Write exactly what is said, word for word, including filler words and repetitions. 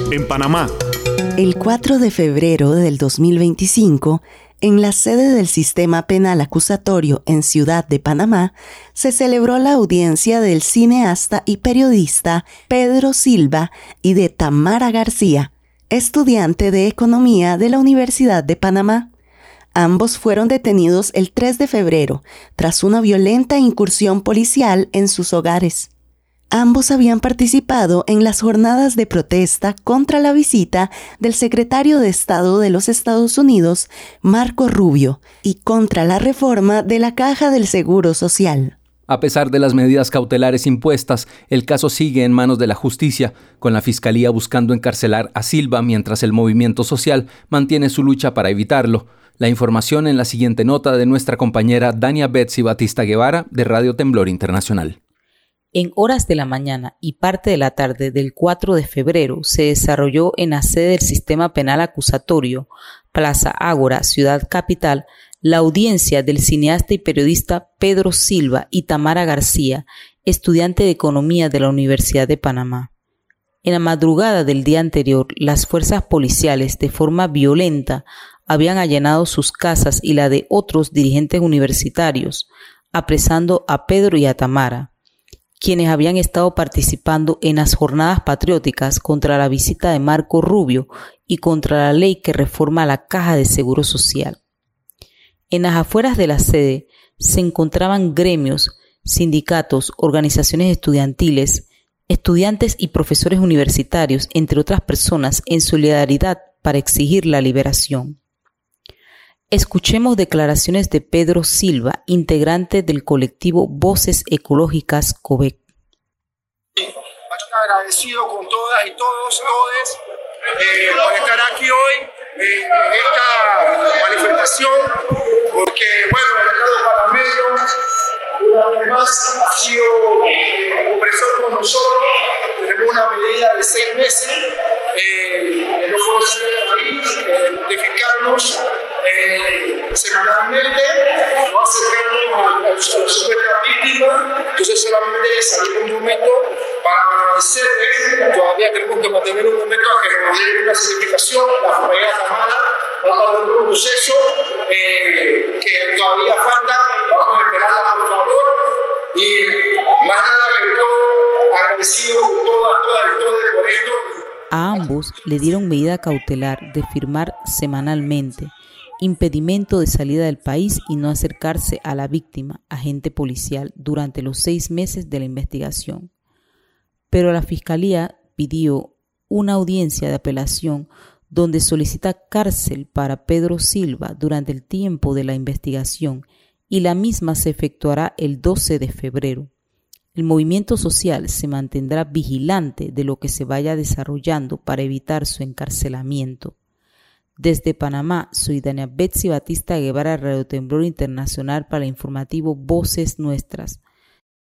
en Panamá. El cuatro de febrero del dos mil veinticinco, en la sede del Sistema Penal Acusatorio en Ciudad de Panamá, se celebró la audiencia del cineasta y periodista Pedro Silva y de Tamara García, estudiante de Economía de la Universidad de Panamá. Ambos fueron detenidos el tres de febrero tras una violenta incursión policial en sus hogares. Ambos habían participado en las jornadas de protesta contra la visita del secretario de Estado de los Estados Unidos, Marco Rubio, y contra la reforma de la Caja del Seguro Social. A pesar de las medidas cautelares impuestas, el caso sigue en manos de la justicia, con la Fiscalía buscando encarcelar a Silva mientras el movimiento social mantiene su lucha para evitarlo. La información en la siguiente nota de nuestra compañera Dania Betsy Batista Guevara de Radio Temblor Internacional. En horas de la mañana y parte de la tarde del cuatro de febrero se desarrolló en la sede del Sistema Penal Acusatorio, Plaza Ágora, Ciudad Capital, la audiencia del cineasta y periodista Pedro Silva y Tamara García, estudiante de Economía de la Universidad de Panamá. En la madrugada del día anterior, las fuerzas policiales, de forma violenta, habían allanado sus casas y la de otros dirigentes universitarios, apresando a Pedro y a Tamara, quienes habían estado participando en las jornadas patrióticas contra la visita de Marco Rubio y contra la ley que reforma la Caja de Seguro Social. En las afueras de la sede se encontraban gremios, sindicatos, organizaciones estudiantiles, estudiantes y profesores universitarios, entre otras personas, en solidaridad para exigir la liberación. Escuchemos declaraciones de Pedro Silva, integrante del colectivo Voces Ecológicas COVEC. Bastante agradecido con todas y todos, todes, eh, por estar aquí hoy eh, en esta manifestación, porque, bueno, el mercado panameño una vez más ha sido eh, opresor con nosotros. Tenemos una medida de seis meses, eh, no podemos salir del país, eh, notificarnos eh, semanalmente, no acercarnos a, a, a las supuestas víctimas. Entonces solamente salir un momento para agradecerles. Todavía tenemos que mantener un momento a que nos den una certificación. La familia Tamara va a dar un proceso eh, que todavía falta. Vamos a esperarla, por favor. Y más nada que todo, agradecido con todas, todas y todos por esto. A ambos le dieron medida cautelar de firmar semanalmente, impedimento de salida del país y no acercarse a la víctima, agente policial, durante los seis meses de la investigación. Pero la Fiscalía pidió una audiencia de apelación donde solicita cárcel para Pedro Silva durante el tiempo de la investigación y la misma se efectuará el doce de febrero. El movimiento social se mantendrá vigilante de lo que se vaya desarrollando para evitar su encarcelamiento. Desde Panamá, soy Dania Betsy Batista Guevara, Radio Temblor Internacional, para el informativo Voces Nuestras.